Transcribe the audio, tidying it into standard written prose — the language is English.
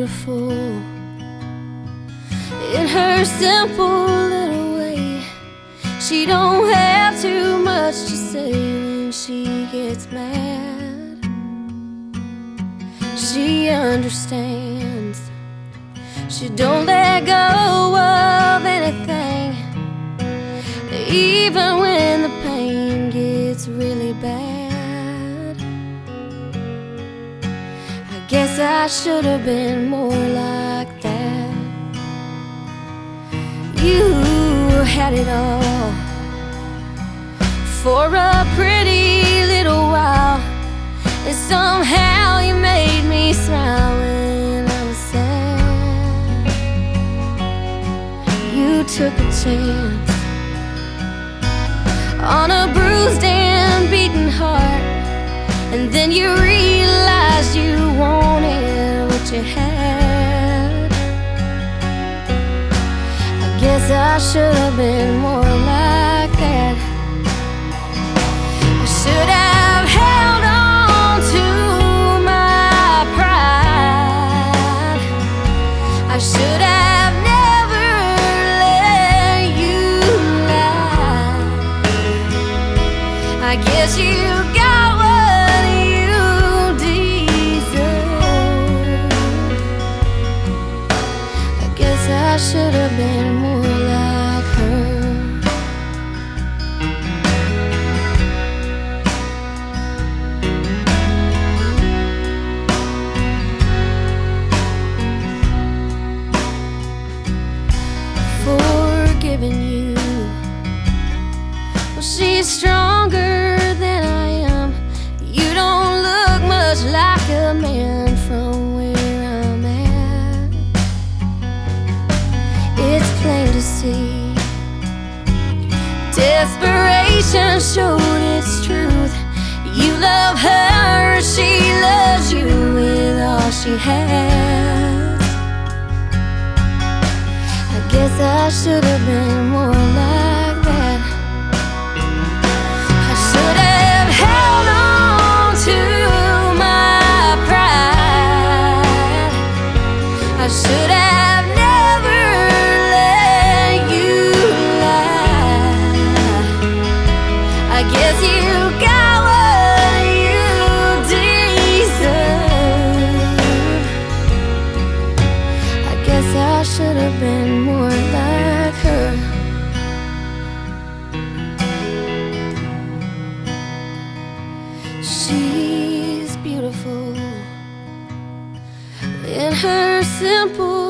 beautiful in her simple little way. She don't have too much to say when she gets mad. She understands. She don't let go of anything, even when the pain gets really bad. I guess I should have been more like that. You had it all for a pretty little while, and somehow you made me smile when I was sad. You took a chance on a bruised and beaten heart, and then you realized you wanted what you had. I guess I should have been more like that. I should have held on to my pride. I should have never let you lie. I guess you got what you deserve. I guess I should have been more like her. Forgiving you, well, she's stronger than I am. You don't look much like a man from where I'm at. It's plain to see desperation showed its truth. You love her, she loves you with all she has. I guess I should have been more like that. I should have held on to my pride. I should have never let you lie. I guess you got what you deserve. I guess I should have been more like her. She's beautiful in her simple